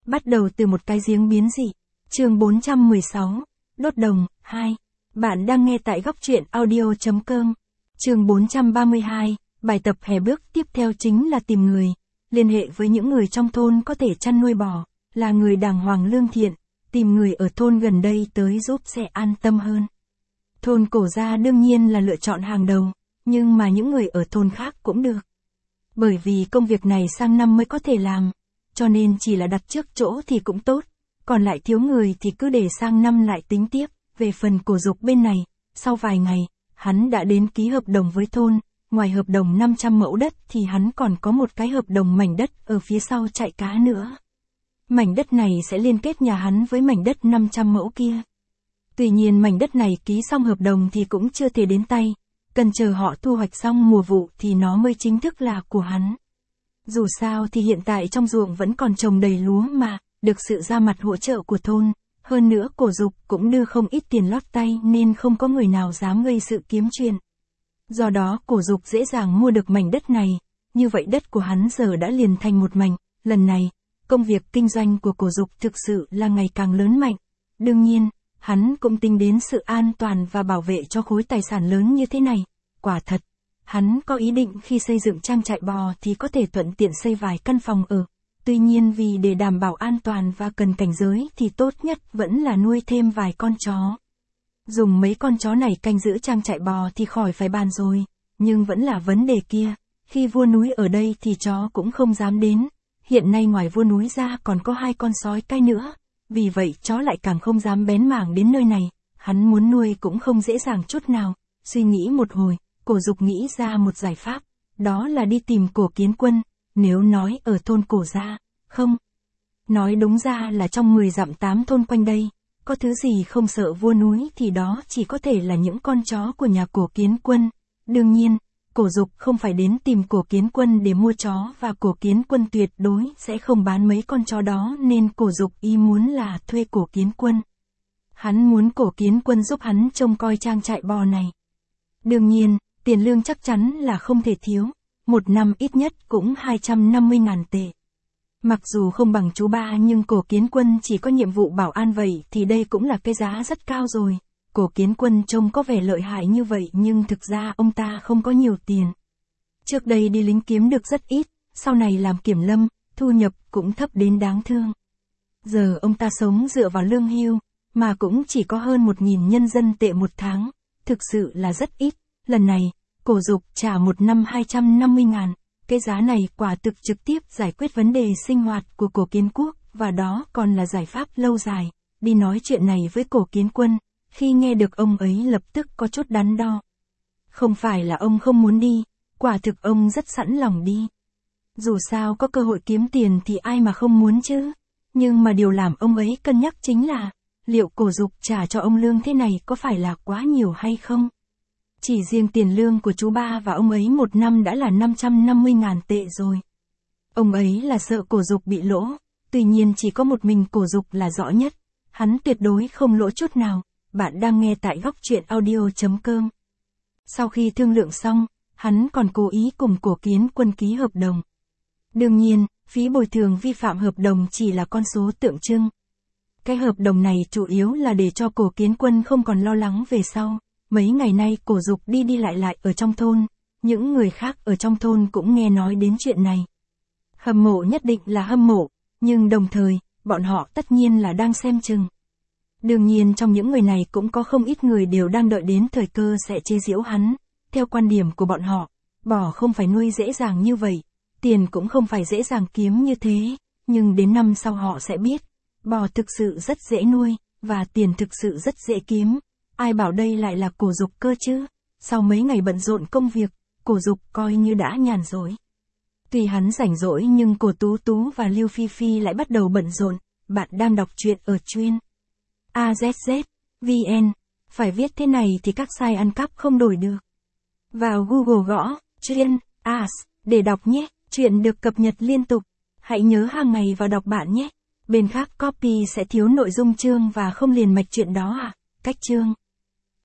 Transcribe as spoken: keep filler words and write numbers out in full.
Bắt đầu từ một cái giếng biến dị. Chương bốn trăm mười sáu. Đốt đồng, hai. Bạn đang nghe tại góc truyện audio chấm com. Chương bốn trăm ba mươi hai. Bài tập hè bước tiếp theo chính là tìm người. Liên hệ với những người trong thôn có thể chăn nuôi bò, là người đàng hoàng lương thiện, tìm người ở thôn gần đây tới giúp sẽ an tâm hơn. Thôn Cổ Gia đương nhiên là lựa chọn hàng đầu, nhưng mà những người ở thôn khác cũng được. Bởi vì công việc này sang năm mới có thể làm, cho nên chỉ là đặt trước chỗ thì cũng tốt, còn lại thiếu người thì cứ để sang năm lại tính tiếp. Về phần Cổ Dục bên này, sau vài ngày, hắn đã đến ký hợp đồng với thôn, ngoài hợp đồng năm trăm mẫu đất thì hắn còn có một cái hợp đồng mảnh đất ở phía sau trại cá nữa. Mảnh đất này sẽ liên kết nhà hắn với mảnh đất năm trăm mẫu kia. Tuy nhiên mảnh đất này ký xong hợp đồng thì cũng chưa thể đến tay, cần chờ họ thu hoạch xong mùa vụ thì nó mới chính thức là của hắn. Dù sao thì hiện tại trong ruộng vẫn còn trồng đầy lúa mà, được sự ra mặt hỗ trợ của thôn, hơn nữa Cổ Dục cũng đưa không ít tiền lót tay nên không có người nào dám gây sự kiếm chuyện. Do đó Cổ Dục dễ dàng mua được mảnh đất này, như vậy đất của hắn giờ đã liền thành một mảnh. Lần này, công việc kinh doanh của Cổ Dục thực sự là ngày càng lớn mạnh. Đương nhiên, hắn cũng tính đến sự an toàn và bảo vệ cho khối tài sản lớn như thế này. Quả thật, hắn có ý định khi xây dựng trang trại bò thì có thể thuận tiện xây vài căn phòng ở. Tuy nhiên vì để đảm bảo an toàn và cần cảnh giới thì tốt nhất vẫn là nuôi thêm vài con chó. Dùng mấy con chó này canh giữ trang trại bò thì khỏi phải bàn rồi, nhưng vẫn là vấn đề kia, khi vua núi ở đây thì chó cũng không dám đến. Hiện nay ngoài vua núi ra còn có hai con sói cái nữa, vì vậy chó lại càng không dám bén mảng đến nơi này, hắn muốn nuôi cũng không dễ dàng chút nào. Suy nghĩ một hồi, Cổ Dục nghĩ ra một giải pháp, đó là đi tìm Cổ Kiến Quân. Nếu nói ở thôn Cổ Gia, không. Nói đúng ra là trong mười dặm tám thôn quanh đây, có thứ gì không sợ vua núi thì đó chỉ có thể là những con chó của nhà Cổ Kiến Quân. Đương nhiên, Cổ Dục không phải đến tìm Cổ Kiến Quân để mua chó và Cổ Kiến Quân tuyệt đối sẽ không bán mấy con chó đó nên Cổ Dục ý muốn là thuê Cổ Kiến Quân. Hắn muốn Cổ Kiến Quân giúp hắn trông coi trang trại bò này. Đương nhiên, tiền lương chắc chắn là không thể thiếu, một năm ít nhất cũng hai trăm năm mươi ngàn tệ. Mặc dù không bằng chú ba nhưng Cổ Kiến Quân chỉ có nhiệm vụ bảo an vậy thì đây cũng là cái giá rất cao rồi. Cổ Kiến Quân trông có vẻ lợi hại như vậy nhưng thực ra ông ta không có nhiều tiền. Trước đây đi lính kiếm được rất ít, sau này làm kiểm lâm, thu nhập cũng thấp đến đáng thương. Giờ ông ta sống dựa vào lương hưu, mà cũng chỉ có hơn một nghìn nhân dân tệ một tháng, thực sự là rất ít. Lần này, Cổ Dục trả một năm hai trăm năm mươi ngàn, cái giá này quả thực trực tiếp giải quyết vấn đề sinh hoạt của Cổ Kiến Quốc, và đó còn là giải pháp lâu dài. Đi nói chuyện này với Cổ Kiến Quân, khi nghe được ông ấy lập tức có chút đắn đo. Không phải là ông không muốn đi, quả thực ông rất sẵn lòng đi. Dù sao có cơ hội kiếm tiền thì ai mà không muốn chứ. Nhưng mà điều làm ông ấy cân nhắc chính là, liệu Cổ Dục trả cho ông lương thế này có phải là quá nhiều hay không? Chỉ riêng tiền lương của chú ba và ông ấy một năm đã là năm trăm năm mươi ngàn tệ rồi. Ông ấy là sợ Cổ Dục bị lỗ, tuy nhiên chỉ có một mình Cổ Dục là rõ nhất. Hắn tuyệt đối không lỗ chút nào. Bạn đang nghe tại góc truyện audio chấm com. Sau khi thương lượng xong, hắn còn cố ý cùng Cổ Kiến Quân ký hợp đồng. Đương nhiên, phí bồi thường vi phạm hợp đồng chỉ là con số tượng trưng. Cái hợp đồng này chủ yếu là để cho Cổ Kiến Quân không còn lo lắng về sau. Mấy ngày nay Cổ Dục đi đi lại lại ở trong thôn, những người khác ở trong thôn cũng nghe nói đến chuyện này. Hâm mộ nhất định là hâm mộ, nhưng đồng thời, bọn họ tất nhiên là đang xem chừng. Đương nhiên trong những người này cũng có không ít người đều đang đợi đến thời cơ sẽ chế giễu hắn. Theo quan điểm của bọn họ, bò không phải nuôi dễ dàng như vậy, tiền cũng không phải dễ dàng kiếm như thế, nhưng đến năm sau họ sẽ biết, bò thực sự rất dễ nuôi, và tiền thực sự rất dễ kiếm. Ai bảo đây lại là Cổ Dục cơ chứ? Sau mấy ngày bận rộn công việc, Cổ Dục coi như đã nhàn rỗi. Tuy hắn rảnh rỗi nhưng Cổ Tú Tú và Lưu Phi Phi lại bắt đầu bận rộn. Bạn đang đọc truyện ở chuyên a zét zét vê en, phải viết thế này thì các site ăn cắp không đổi được. Vào Google gõ chuyên as để đọc nhé, truyện được cập nhật liên tục. Hãy nhớ hàng ngày vào đọc bạn nhé. Bên khác copy sẽ thiếu nội dung chương và không liền mạch chuyện đó à? Cách chương